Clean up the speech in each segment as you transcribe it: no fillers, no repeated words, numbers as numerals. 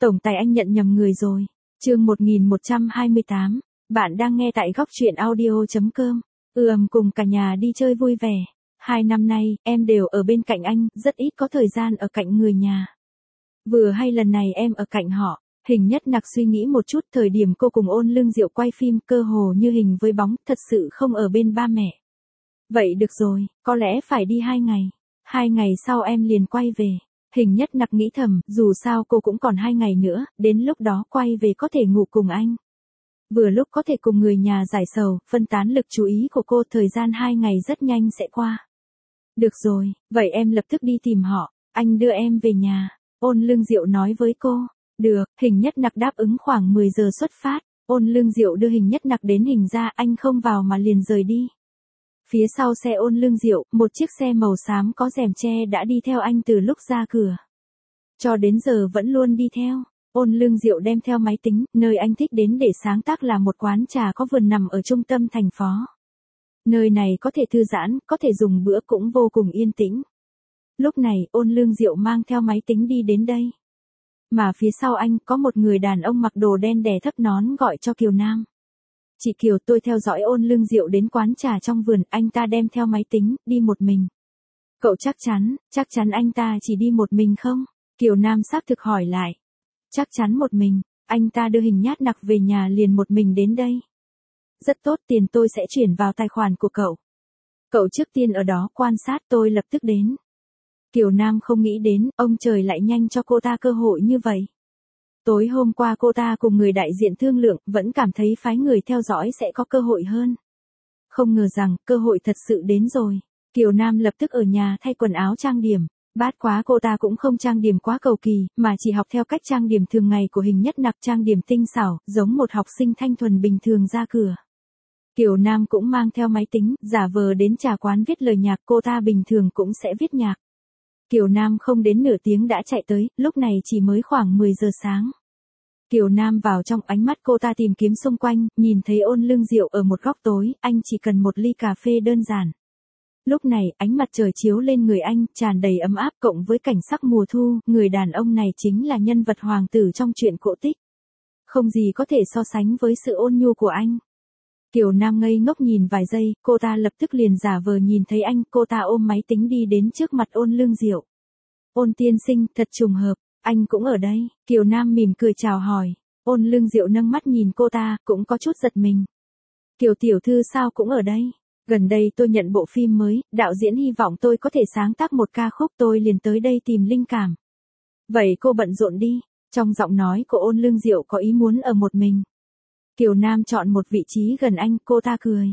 Tổng tài anh nhận nhầm người rồi. Chương 1128, bạn đang nghe tại góc truyện audio.com. Cùng cả nhà đi chơi vui vẻ. 2 năm nay, em đều ở bên cạnh anh, rất ít có thời gian ở cạnh người nhà. Vừa hay lần này em ở cạnh họ. Hình Nhất Nặc suy nghĩ một chút, thời điểm cô cùng Ôn Lương Diệu quay phim cơ hồ như hình với bóng, thật sự không ở bên ba mẹ. Vậy được rồi, có lẽ phải đi 2 ngày. 2 ngày sau em liền quay về. Hình Nhất Nặc nghĩ thầm, dù sao cô cũng còn 2 ngày nữa, đến lúc đó quay về có thể ngủ cùng anh. Vừa lúc có thể cùng người nhà giải sầu, phân tán lực chú ý của cô, thời gian 2 ngày rất nhanh sẽ qua. Được rồi, vậy em lập tức đi tìm họ, anh đưa em về nhà. Ôn Lương Diệu nói với cô. Được, Hình Nhất Nặc đáp ứng. Khoảng 10 giờ xuất phát, Ôn Lương Diệu đưa Hình Nhất Nặc đến Hình gia, anh không vào mà liền rời đi. Phía sau xe Ôn Lương Diệu, một chiếc xe màu xám có rèm che đã đi theo anh từ lúc ra cửa. Cho đến giờ vẫn luôn đi theo. Ôn Lương Diệu đem theo máy tính, nơi anh thích đến để sáng tác là một quán trà có vườn nằm ở trung tâm thành phố. Nơi này có thể thư giãn, có thể dùng bữa, cũng vô cùng yên tĩnh. Lúc này, Ôn Lương Diệu mang theo máy tính đi đến đây. Mà phía sau anh, có một người đàn ông mặc đồ đen đè thấp nón gọi cho Kiều Nam. Chị Kiều, tôi theo dõi Ôn Lương Diệu đến quán trà trong vườn, anh ta đem theo máy tính, đi một mình. Cậu chắc chắn anh ta chỉ đi một mình không? Kiều Nam xác thực hỏi lại. Chắc chắn một mình, anh ta đưa Hình Nhất Nặc về nhà liền một mình đến đây. Rất tốt, tiền tôi sẽ chuyển vào tài khoản của cậu. Cậu trước tiên ở đó quan sát, tôi lập tức đến. Kiều Nam không nghĩ đến, ông trời lại nhanh cho cô ta cơ hội như vậy. Tối hôm qua cô ta cùng người đại diện thương lượng, vẫn cảm thấy phái người theo dõi sẽ có cơ hội hơn. Không ngờ rằng, cơ hội thật sự đến rồi. Kiều Nam lập tức ở nhà thay quần áo trang điểm. Bát quá cô ta cũng không trang điểm quá cầu kỳ, mà chỉ học theo cách trang điểm thường ngày của Hình Nhất Nặc, trang điểm tinh xảo, giống một học sinh thanh thuần bình thường ra cửa. Kiều Nam cũng mang theo máy tính, giả vờ đến trà quán viết lời nhạc, cô ta bình thường cũng sẽ viết nhạc. Kiều Nam không đến nửa tiếng đã chạy tới, lúc này chỉ mới khoảng 10 giờ sáng. Kiều Nam vào trong, ánh mắt cô ta tìm kiếm xung quanh, nhìn thấy Ôn Lương Diệu ở một góc tối, anh chỉ cần một ly cà phê đơn giản. Lúc này, ánh mặt trời chiếu lên người anh, tràn đầy ấm áp, cộng với cảnh sắc mùa thu, người đàn ông này chính là nhân vật hoàng tử trong truyện cổ tích. Không gì có thể so sánh với sự ôn nhu của anh. Kiều Nam ngây ngốc nhìn vài giây, cô ta lập tức liền giả vờ nhìn thấy anh, cô ta ôm máy tính đi đến trước mặt Ôn Lương Diệu. Ôn tiên sinh, thật trùng hợp, anh cũng ở đây. Kiều Nam mỉm cười chào hỏi. Ôn Lương Diệu nâng mắt nhìn cô ta, cũng có chút giật mình. Kiều tiểu thư sao cũng ở đây? Gần đây tôi nhận bộ phim mới, đạo diễn hy vọng tôi có thể sáng tác một ca khúc, tôi liền tới đây tìm linh cảm. Vậy cô bận rộn đi. Trong giọng nói của Ôn Lương Diệu có ý muốn ở một mình. Kiều Nam chọn một vị trí gần anh, cô ta cười.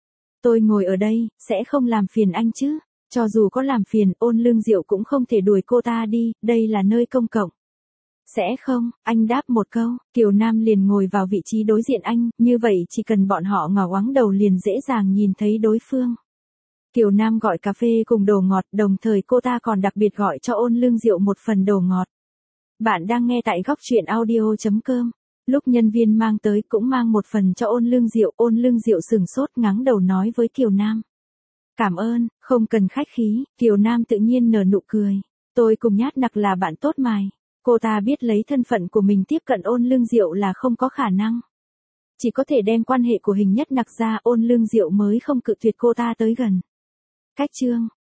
Tôi ngồi ở đây, sẽ không làm phiền anh chứ? Cho dù có làm phiền, Ôn Lương Diệu cũng không thể đuổi cô ta đi, đây là nơi công cộng. Sẽ không, anh đáp một câu, Kiều Nam liền ngồi vào vị trí đối diện anh, như vậy chỉ cần bọn họ ngó ngoáng đầu liền dễ dàng nhìn thấy đối phương. Kiều Nam gọi cà phê cùng đồ ngọt, đồng thời cô ta còn đặc biệt gọi cho Ôn Lương Diệu một phần đồ ngọt. Bạn đang nghe tại góc truyện audio.com. Lúc nhân viên mang tới cũng mang một phần cho Ôn Lương Diệu sừng sốt ngáng đầu nói với Kiều Nam. Cảm ơn, không cần khách khí, Kiều Nam tự nhiên nở nụ cười. Tôi cùng Nhất Nặc là bạn tốt mài. Cô ta biết lấy thân phận của mình tiếp cận Ôn Lương Diệu là không có khả năng. Chỉ có thể đem quan hệ của Hình Nhất Nặc ra, Ôn Lương Diệu mới không cự tuyệt cô ta tới gần. Cách chương